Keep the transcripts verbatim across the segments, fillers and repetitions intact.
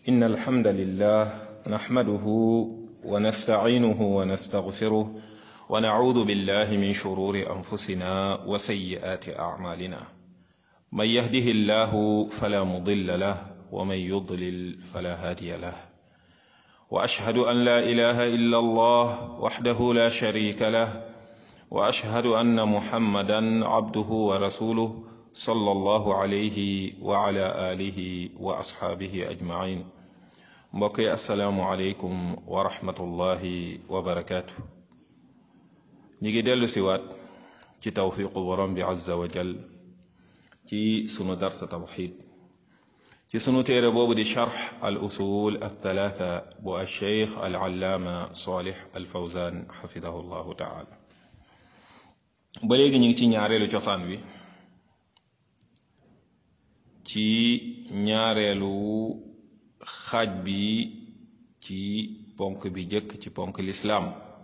إن الحمد لله نحمده ونستعينه ونستغفره ونعوذ بالله من شرور أنفسنا وسيئات أعمالنا من يهده الله فلا مضل له ومن يضلل فلا هادي له وأشهد أن لا إله إلا الله وحده لا شريك له وأشهد أن محمدا عبده ورسوله صلى الله عليه وعلى آله وأصحابه أجمعين mbokki asalaamualeykum wa rahmatullahi wa barakaatu. ñi ngi dellu siwaat ci tawfiqu borom bi azza wa jal ci sunu darsa tawxid ci sunu téere boobu di charx al usul althalatha bu alcheikh al allaama salih al fawzan xafidahu llahu taala. ba léegi ñu ngi ci ñaareelu cosaan wi ci ñaareelu xaaj bi ci ponk bi jëkk ci ponk lislaam.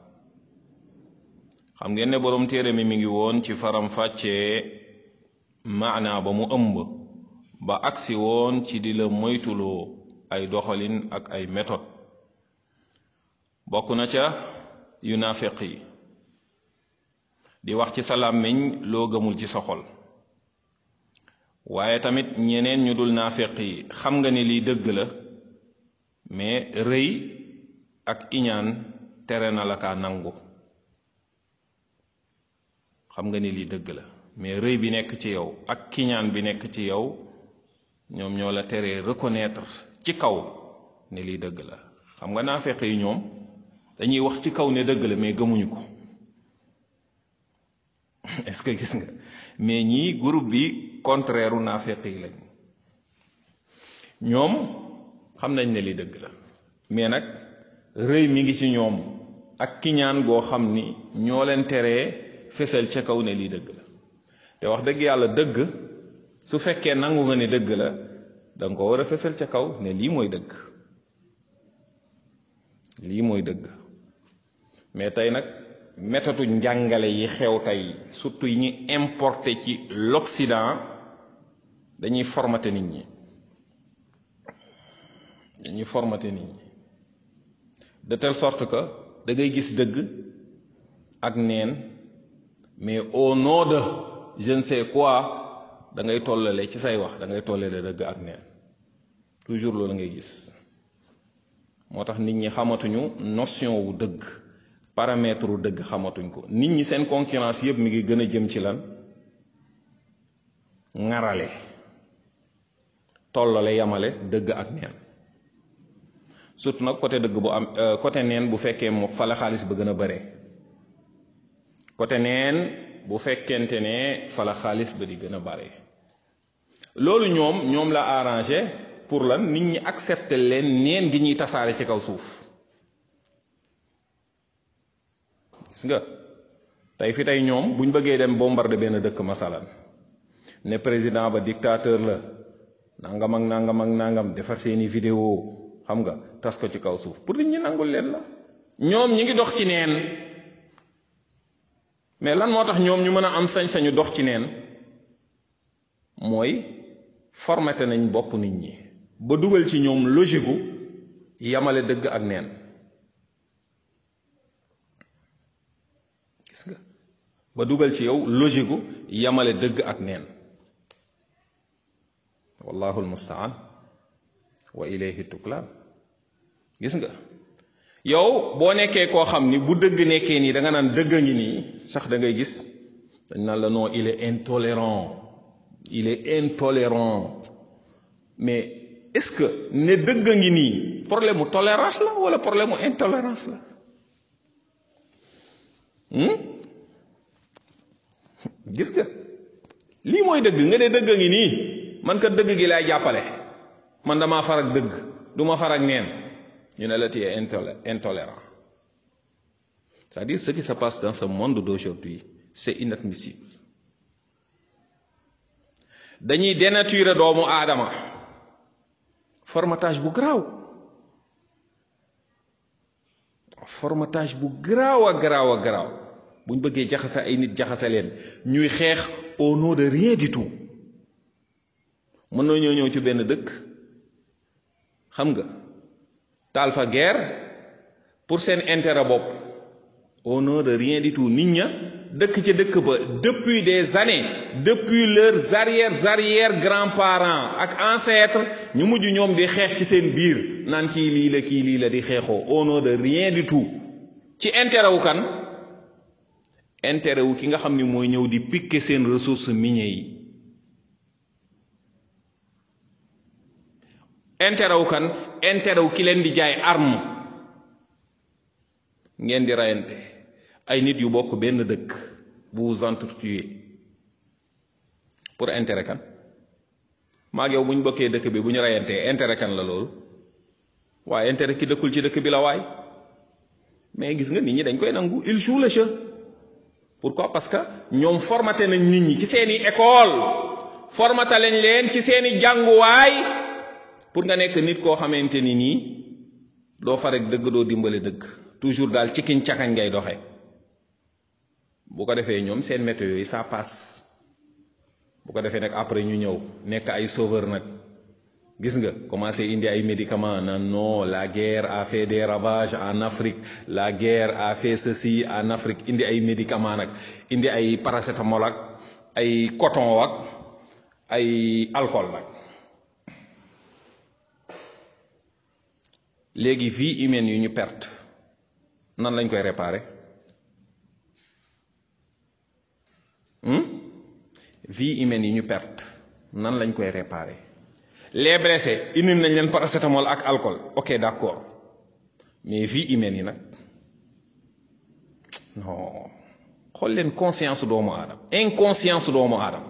xam ngeen ne boroom téere mi mi ngi woon ci faram fàccee maana ba mu ëmb ba agsi woon ci di la moytuloo ay doxalin ak ay méthode bokk na ca yu naafeq yi di wax ci sa làmmiñ loo gëmul ci sa xol, waaye tamit ñeneen ñu dul naafeq yi xam nga ni lii dëgg la mais rëy ak iñaan tere na la kaa nangu. xam nga ni lii dëgg la mais rëy bi nekk ci yow ak kiñaan bi nekk ci yow ñoom ñoo la teree reconnaître ci kaw ne lii dëgg la. xam nga naafeq yi ñoom dañuy wax ci kaw ne dëgg la mais gëmuñu ko. est-ce que gis nga mais ñii groupe bi contraire u naafeq yi lañ. ñoom xam nañ ne li dëgg la mais nag rëy mi ngi ci ñoom ak kiñaan goo xam ni ñoo leen teree fésal ca kaw ne lii dëgg la. te wax dëgg yàlla dëgg su fekkee nangu nga ne dëgg la danga ko war a fésal ca kaw ne lii mooy dëgg lii mooy dëgg. mais tey nag méthode njàngale yi xew tey surtout yi ñu importé ci l'Occident dañuy formaté nit ñi dañuy formaté nit ñi de telle sorte que da ngay gis dëgg ak neen mais au nom de je ne sais quoi da ngay tollale ci say wax da ngay tollale dëgg ak neen toujours loolu ngay gis. moo tax nit ñi xamatuñu notion wu dëgg, paramètre wu dëgg xamatuñ ko. nit ñi seen concurrence yëpp mi ngi gën a jëm ci lan? ŋarale, tollale, yamale dëgg ak neen. surtout nag côté dëgg bu am côté neen bu fekkee moo fa la xaalis ba gën a bare. côté neen bu fekkente ne fa la xaalis ba di gën a bare. loolu ñoom ñoom la arrangé pour lan? nit ñi accepter leen neen gi ñuy tasaare ci kaw suuf. gis nga tey fi tey ñoom buñ bëggee dem bombarder benn dëkk masalan ne président ba dictateur la nangam ak nangam ak nangam defar seeni vidéo xam nga tas ko ci kaw suuf pour nit ñi nangul leen la. ñoom ñi ngi dox ci neen, mais lan moo tax ñoom ñu mën a am sañ-sañu dox ci neen? mooy formaté nañ bopp nit ñi ba dugal ci ñoom logique gu yamale dëgg ak neen. gis nga ba dugal ci yow logique gu yamale dëgg ak neen. wallahu almustaan wa ilayhi tuklaan. gis nga yow boo nekkee koo xam ni bu dëgg nekkee nii da nga naan dëgg ngi nii sax da ngay gis dañ naan la non il est intolérant il est intolérant. mais est-ce que ne dëgg ngi nii problème mu tolérance la wala problème mu intolérance la? gis nga lii mooy dëgg nga ne dëgg ngi nii man kat dëgg gi laay jàppale, man damaa far ak dëgg du ma far ak neen. ñu ne la tu es intolérant. c'est-à-dire ce qui se passe dans ce monde d'aujourd'hui c'est inadmissible. dañuy dénaturer doomu aadama formatage bu garaaw formatage bu garaaw a garaaw a garaaw buñ bëggee jaxase ay nit jaxase leen ñuy xeex au nom de rien du tout. mën nañoo ñëw ci benn dëkk xam nga taal fa guerre pour seen intérêt bopp au nom de rien du tout. nit ña dëkk ca dëkk ba depuis des années, depuis leurs arrières arrière grands-parents ak ancêtres, ñu mujj ñoom di xeex ci seen biir naan kii lii la kii lii la di xeexoo au nom de rien du tout. ci intérêt wu kan? intérêt wu ki nga xam ni mooy ñëw di piquer seen ressources minières yi. intérêt wu kan? intérêt wu ki leen di jaay arme ngeen di rayante. ay nit yu bokk benn dëkk vous vous entretuez pour intérêt kan? maa ngi yow bu ñu bokkee dëkk bi bu ñu rayantee intérêt kan la loolu? waaye intérêt ki dëkkul ci dëkk bi la waay. mais gis nga nit ñi dañ koy nangu, il joue le jeu. pourquoi? parce que ñoom formaté nañ nit ñi ci seeni école, formaté lañ leen ci seeni jànguwaay pour nga nekk nit koo xamante ni nii doo fa rek dëgg, doo dimbale dëgg, toujours daal ci kiñ cakañ ngay doxee. bu ko defee ñoom seen météo yooyu ça passe. bu ko defee nag après ñu ñëw nekk ay sauveur nag, gis nga commencé indi ay médicaments naan non la guerre a fait des ravages en Afrique, la guerre a fait ceci en Afrique, indi ay médicaments nag, indi ay paracétamol ak ay coton ak ay alcool nag. léegi vie humaine yu ñu perte nan lañ koy réparer? hmm? vie humaine yi ñu perte nan lañ koy réparer? les blessés indi nañ leen paracétamol ak alcool, ok d'accord, mais vie humaine yi nag non. xool leen conscience doomu aadama, inconscience doomu aadama.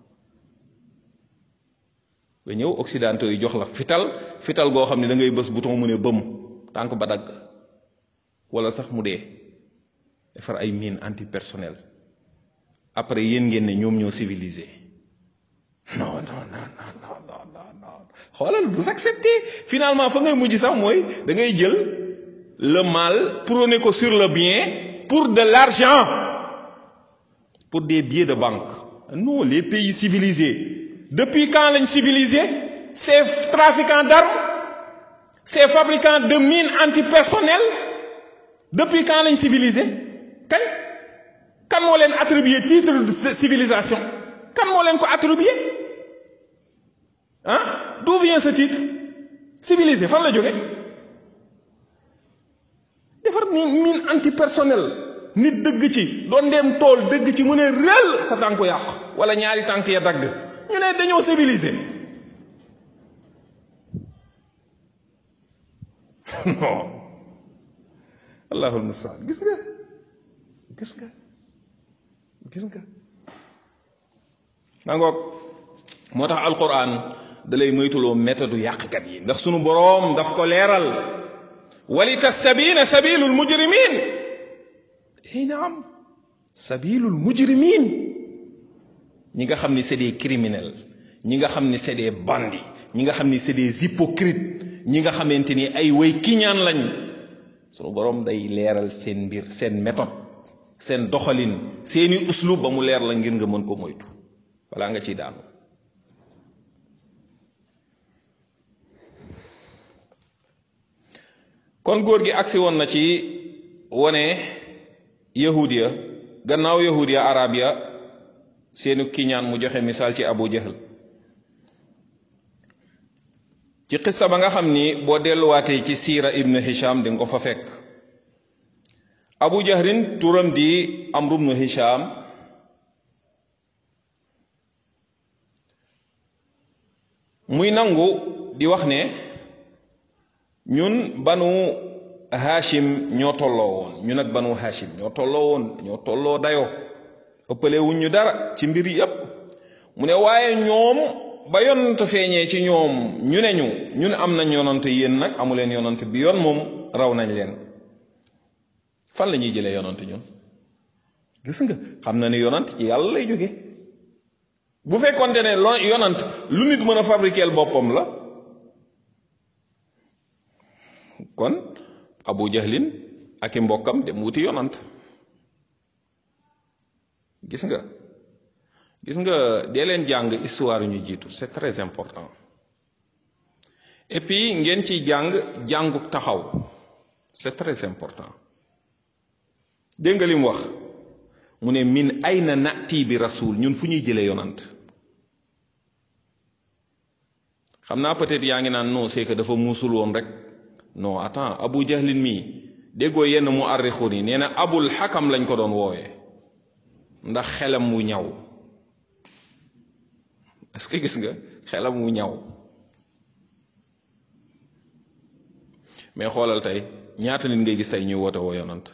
nga ñëw occidentaux yi jox la fital fital goo xam ne da ngay bës bouton mu ne bëm tànk ba dagg wala sax mu dee. defar ay mine antipersonnel, après yéen ngeen ne ñoom ñoo civilisé. non non non non non non non xoolal vous acceptez. finalement fa ngay mujj sax mooy da ngay jël le mal prôner ko sur le bien pour de l'argent, pour des billets de banque. non, les pays civilisés depuis quand lañ civilisé? ces trafiquants d'armes, ces fabricants de mines antipersonnelles, depuis quand lañ civilisé? kañ? kan moo leen attribué titre de civilisation? kan moo leen ko attribué? ah d'où vient ce titre civilisé? fan la jóge? defar mine antipersonnelle, nit dëgg ci doon dem tool dëgg ci mu ne réel sa tànku yàqu wala ñaari tànk ya dagg, ñu ne dañoo civilisé. non allahul mustaan. gis nga gis nga gis nga nangoog. moo tax alquran da lay moytuloo méthode yàqkat yi, ndax sunu boroom daf ko leeral, wali tastabina sabilul mujrimin. hey naam, sabilul mujrimin, ñi nga xam ni c'est des criminels, ñi nga xam ni c'est des bandits, ñi nga xam ni c'est des hypocrites, ñi nga xamante ni ay way kiñaan lañ. sunu boroom day leeral seen mbir, seen méthode, seen doxalin, seeni uslub ba mu leer la ngir nga mën ko moytu wala nga ciy daanu. kon góor gi agsi woon na ci wone yahudiya, gannaaw yahudiya arab ya seenu kiñaan, mu joxe misaal ci Abu Jahl. ci xissa ba nga xam ni boo delluwaatee ci siira ibnu Hisham di nga ko fa fekk. Abu Jahlin turam di Amru ibnu Hisham, muy nangu di wax ne ñun banu Hashim ñoo tolloo woon, ñun ak banu Hashim ñoo tolloo woon, ñoo tolloo dayoo, ëppale wuñ ñu dara ci mbir yépp. mu ne waaye ñoom ba yonant feeñee ci ñoom ñu ne ñu ñun am nañ yonant, yéen nag amuleen yonant, bi yoon moom raw nañ leen. fan la ñuy jëlee yonant ñun? gis nga, xam na ne yonant ci yàlla lay jóge. bu fekkoon ne lo yonant lu nit mën a fabriquer boppam la, kon Abu Jahlin ak i mbokkam dem wuti yonant. gis nga gis nga dee leen jàng histoire ñu jiitu, c'est très important. et puis ngeen ciy jàng jànguk taxaw c'est très important dégg nga li mu wax mu ne min ayna nati bi rasul ñun fu ñuy jëlee yonant xam naa peut-être yaa ngi naan non c'est que dafa muusul woon rek non attends abu jahlin mii déggoo yenn mu arrixuun yi nee na abul xakam lañ ko doon woowee ndax xelam mu ñaw est-ce que gis nga xelam mu ñaw mais xoolal tey ñaata nit ngay gis tey ñuy woote woo yonant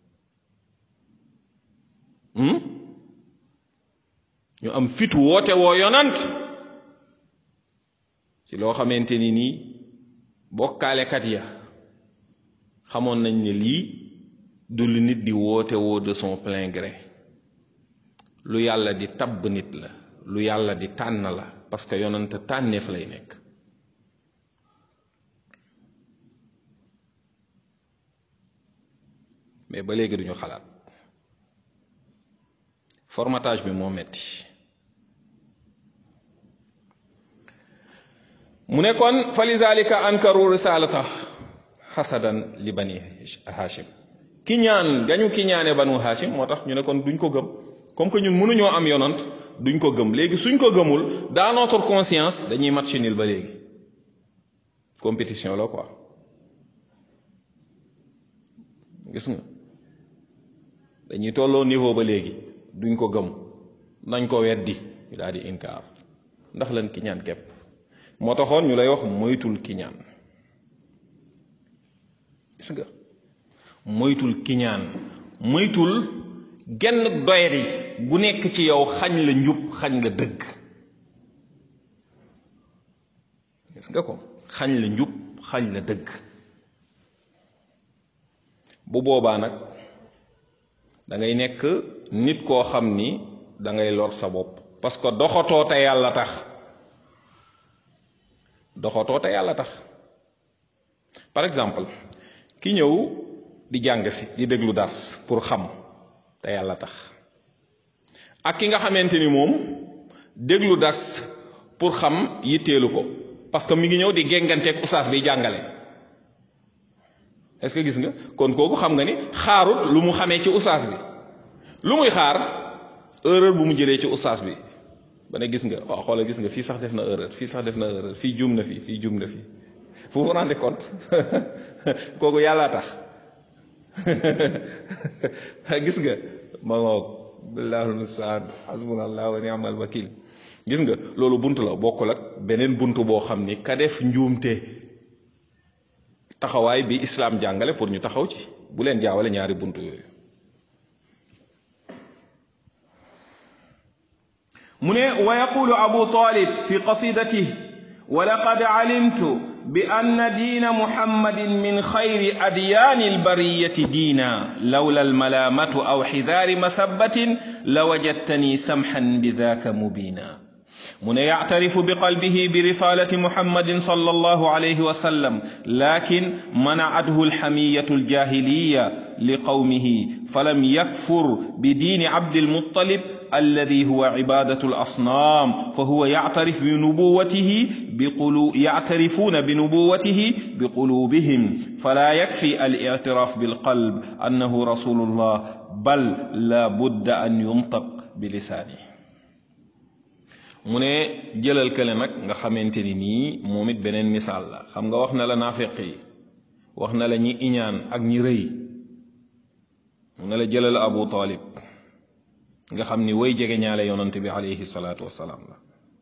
ñu am fitu woote woo yonant ci loo xamante ni nii bokkaalekat ya xamoon nañ ne lii du lu nit di woote woo de son plein gré lu yàlla di tabb nit la lu yàlla di tànn la parce que yonant tànneef lay nekk mais ba léegi duñu xalaat formatage bi moo metti mu ne kon fa lizalika ankaru risalata xasadan li bani hashim ki ñaan gañu ki ñaane banu hashim moo tax ñu ne kon duñ ko gëm comme que ñun mënuñoo am yonant duñ ko gëm léegi suñ ko gëmul dans notre conscience dañuy match nul ba léegi compétition la quoi gis nga dañuy tolloo niveau ba léegi duñ ko gëm nañ ko weddi ñu daal di inkaar ndax lan ki ñaan képp moo taxoon ñu lay wax moytul ki ñaan gis nga moytul ki ñaan moytul genn doyri gu nekk ci yow xañ la njub xañ la dëgg gis nga ko xañ la njub xañ la dëgg bu boobaa nag da ngay nekk nit koo xam ni da ngay lor sa bopp parce que doxatoo te yàlla tax doxatoo te yàlla tax par exemple ki ñëw di jàng si di déglu dars pour xam te yàlla tax ak ki nga xamante ni moom déglu dars pour xam yitteelu ko parce que mi ngi ñëw di génganteeg usaas bi jàngale est-ce que gis nga kon kooku xam nga ni xaarut lu mu xamee ci usaas bi lu muy xaar erreur bu mu jëlee ci usaas bi ba ne gis nga waaw xoolal gis nga fii sax def na erreur fii sax def na erreur fii juum na fii fii juum na fii vous vous rendez compte kooku yàllaa tax gis nga ma ngoog billahul mustaan hasbunallahu wa ni'mal wakil gis nga loolu bunt la bokkul ak beneen bunt boo xam ni ka def njuumte taxawaay bi islam jàngale pour ñu taxaw ci bu leen jaawale ñaari bunt yooyu mu ne wa yaqulu abu talib fi qasidatihi wa laqad alimtu bi anna diina muhammadin min xayri adyaani albariyati diina lawla almalaamatu aw xidaari masabbatin la wajadtani samxan bidaka mubina mu ne yactarifu biqalbihi birisalati muhammadin sallallahu alayhi wa sallam lakin manacathu alxamiyatu aljahiliya liqawmihi falam yakfur bidiini abdilmuttalib الذي هو عبادة الأصنام فهو يعترف بنبوته بقلوب يعترفون بنبوته بقلوبهم فلا يكفي الاعتراف بالقلب أنه رسول الله بل لا بد أن ينطق بلسانه mu ne jëlal kële nag nga xamante ni nii moom it beneen misaal la xam nga wax na la naafeq yi wax na la ñi iñaan ak ñi rëy mu ne la jëlal Abu Talib nga xam ni way jege ñaale yonante bi alayhi salaatu wassalaam la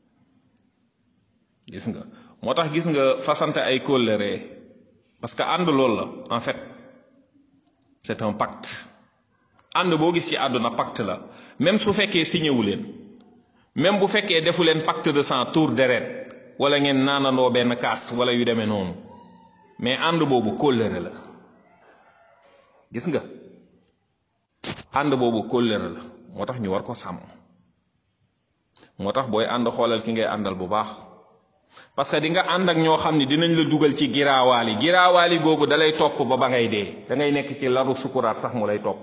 gis nga moo tax gis nga fasante ay kóllëre parce que ànd loolu la en fait c'est un pacte ànd boo gis ci àdduna pacte la même su fekkee signé wu leen même bu fekkee defu leen pacte de sang tour deret wala ngeen naanandoo benn kaas wala yu demee noonu mais ànd boobu kóllëre la gis nga ànd boobu kóllëre la moo tax ñu war ko sàmm moo tax booy ànd xoolal ki ngay àndal bu baax parce que di nga ànd ak ñoo xam ni dinañ la dugal ci giraawaali giraawaali googu dalay topp ba ba ngay dee da ngay nekk ci laru sukuraat sax mu lay topp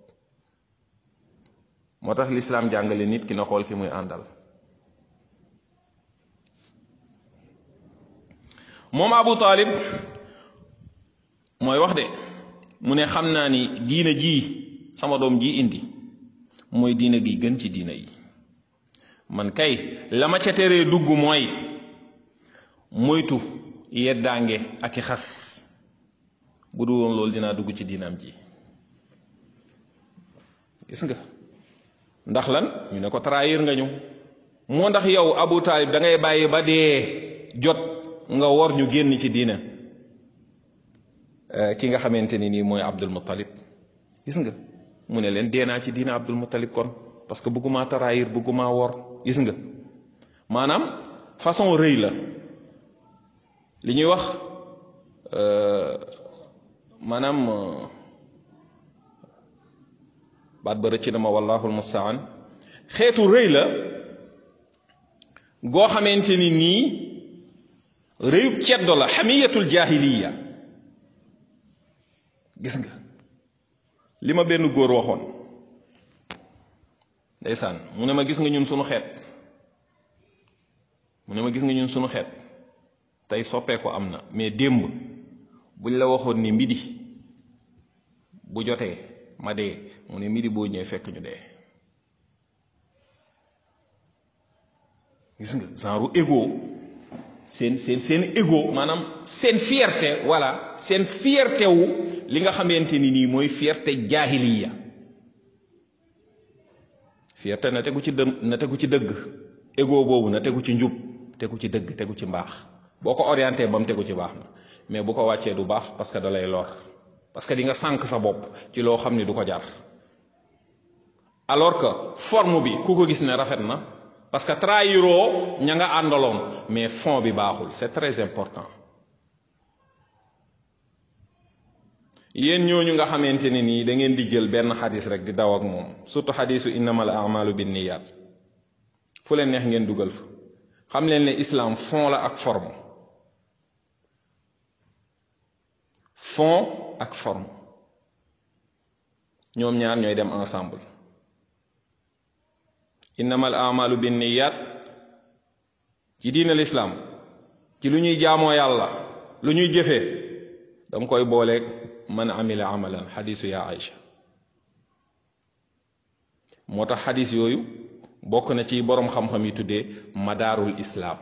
moo tax lislaam jàngale nit ki na xool ki muy àndal moom Abu Talib mooy wax de mu ne xam naa ni diina ji sama doom ji indi mooy diina gi gën ci diina yi man kay la ma ca teree dugg mooy moytu yeddaange ak i xas bu dul woon loolu dinaa dugg ci diinaam ji gis nga ndax lan ñu ne ko trahir nga ñu moo ndax yow Abu Talib da ngay bàyyi ba dee jot nga wor ñu génn ci diina ki nga xamante ni nii mooy Abdul Muttalib gis nga mu ne leen dee naa ci diina Abdul Muttalib kon parce que bëgguma trahir bëgguma wor gis nga maanaam façon rëy la li ñuy wax maanaam baat ba rëcc na ma wallahu almustaan xeetu rëy la goo xamante ni nii rëyub ceddo la xamiyatul jahiliya gis nga li ma benn góor waxoon ndeysaan mu ne ma gis nga ñun sunu xeet mu ne ma gis nga ñun sunu xeet tey soppee ko am na mais démb buñ la waxoon ni midi bu jotee ma dee mu ne midi boo ñëwee fekk ñu dee gis nga genre ego seen seen seen ego maanaam seen fierté voilà seen fierté wu li nga xamante ni nii mooy fierté jaahiliya fierté na tegu ci dë na tegu ci dëgg ego boobu na tegu ci njub tegu ci dëgg tegu ci mbaax boo ko orienté ba mu tegu ci baax na mais bu ko wàccee du baax parce que da lay lor parce que di nga sànq sa bopp ci loo xam ne du ko jar alors que forme bi ku ko gis ne rafet na parce que trahiroo ña nga àndaloon mais fond bi baaxul c'est très important yéen ñooñu nga xamante ne nii da ngeen di jël benn xadis rek di daw ak moom surtout xadisu innamal a'malu binniyat fu leen neex ngeen dugal fa xam leen ne islam fond la ak forme fond ak forme ñoom ñaar ñooy dem ensemble innamal a'malu binniyat ci diinal islam ci lu ñuy jaamoo yàlla lu ñuy jëfee danga koy booleeg man amila amalan xadisu ya Aïcha moo tax xadis yooyu bokk na ci boroom xam-xam yi tuddee madaarul islam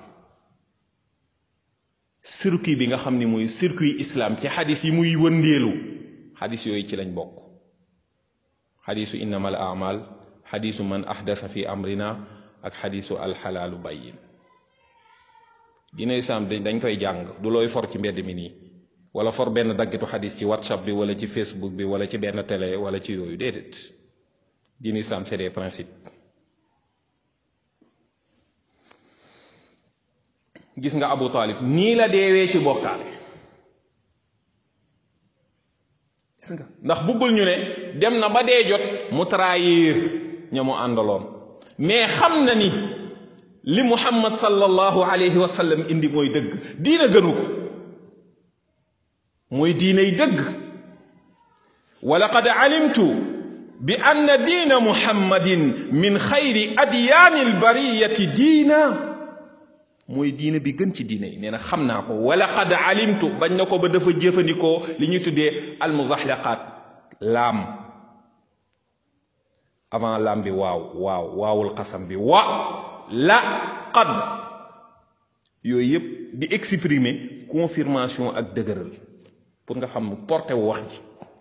circuit bi nga xam ni mooy circuit islam ci xadis yi muy wëndeelu xadis yooyu ci lañ bokk xadisu innamal a'mal xadisu man ahdasa fi amrina ak xadisu alxalaalu bayyin dina islam dañ koy jàng du looy for ci mbedd mi nii wala for benn daggitu xadis ci whatsapp bi wala ci facebook bi wala ci benn télé wala ci yooyu déedéet dina islam c'est des principes gis nga Abu Talib nii la deewee ci bokkaale gis nga ndax buggul ñu ne dem na ba dee jot mu trahir ña mu àndaloon mais xam na ni li Muhammad sallallahu alayhi wa sallam indi mooy dëgg diina gënu ko mooy diinay dëgg wa laqad alimtu bi anna diina muhammadin min xayri adyaani albariyati diina mooy diina bi gën ci diina yi nee na xam naa ko wa laqad alimtu bañ na ko ba dafa jëfandikoo li ñuy tuddee almuzaxlaqaat laam avant laam bi waaw waaw waawul xasam bi wa la qad yooyu yëpp di exprimer confirmation ak dëgëral pour nga xam porté wu wax ji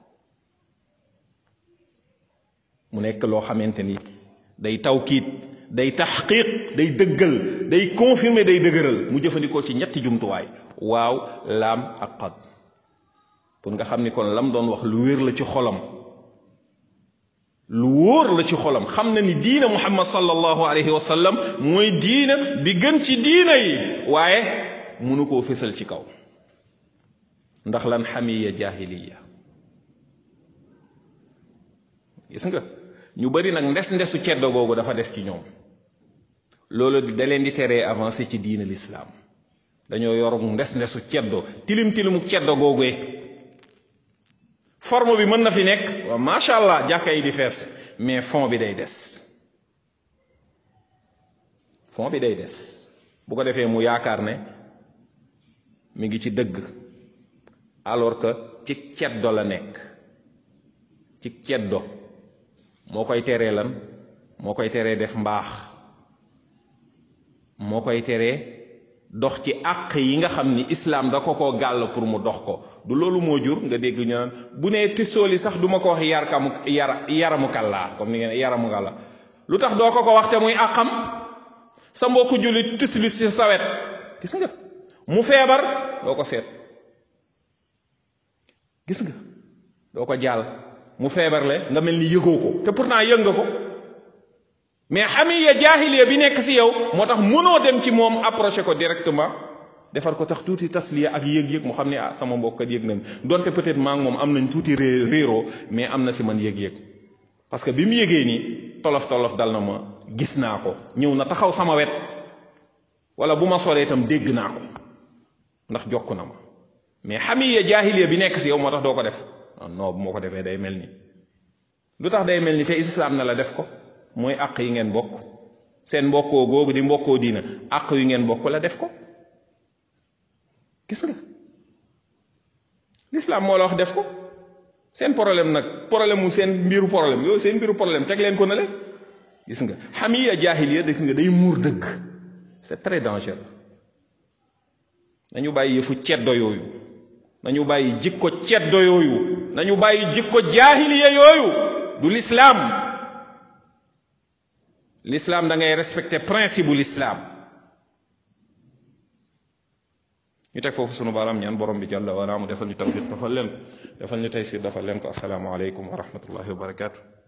mu nekk loo xamante ni day tawkiit day taxqiq day dëggal day confirmer day dëgëral mu jëfandikoo ci ñetti jumtuwaay waaw laam ak qad pour nga xam ni kon lam doon wax lu wér la ci xolam lu wóor la ci xolam xam na ni diina muhammad sallallahu alayhi wa sallam mooy diina bi gën ci diina yi waaye mënu koo fésal ci kaw ndax lan xamiya jahiliya gis nga ñu bari nag ndes ndesu ceddo googu dafa des ci ñoom loolu da leen di teree avancé ci diina l'islam dañoo yor ndes ndesu ceddo tilim tilimu ceddo googee forme bi mën na fi nekk waaw macha allah jàkka yi di fees mais fond bi day des fond bi day des bu ko defee mu yaakaar ne mi ngi ci dëgg alors que ci ceddo la nekk ci ceddo moo koy teree lan moo koy teree def mbaax moo koy teree dox ci àq yi nga xam ni islaam da ko koo gàll pour mu dox ko du loolu moo jur nga dégg ñu naan bu nee tisooli sax duma ko wax yar kamu yar yaramu kàllaa comme ni ngeen yaramu kàlla lu tax doo ko ko wax te muy àqam sa mbokku jullit tisli ci sawet gis nga mu feebar doo ko seet gis nga doo ko jàll mu feebarle nga mel ni yëgoo ko te pourtant yëg nga ko mais xamiya jaahiliya bi nekk ci yow moo tax mënoo dem ci moom approché ko directement defar ko tax tuuti tasliya ak yëg-yëg mu xam ne ah sama mbokk kat yëg nañ donte peut-être maa ngi moom am nañ tuuti réeroo mais am na ci man yëg-yëg parce que bi mu yëgee nii tolof tolof dal na ma gis naa ko ñëw na taxaw sama wet wala bu ma soree itam dégg naa ko ndax jokk na ma mais xamiya jaahiliya bi nekk ci yow moo tax doo ko def non bu moo ko defee day mel ni lu tax day mel ni te islam na la def ko mooy àq yi ngeen bokk seen mbokkoo googu di mbokkoo diina àq yu ngeen bokk la def ko gis nga l'islam moo la wax def ko seen problème nag problème mu seen mbiru problème yooyu seen mbiru problème teg leen ko na le gis nga xamiya jaahiliya def nga day muur dëgg c'est très dangereux nañu bàyyi yëfu ceddo yooyu nañu bàyyi jikko ceddo yooyu nañu bàyyi jikko jaahiliya yooyu du l'islam l'islam da ngay respecter principe bu l'islam ñu teg foofu sunu baaraam ñaan borom bi jàlla wala mu defal ñu tawfiq defal leen defal ñu taysir defal leen ko assalaamu aleykum wa rahmatullahi wa barakatuh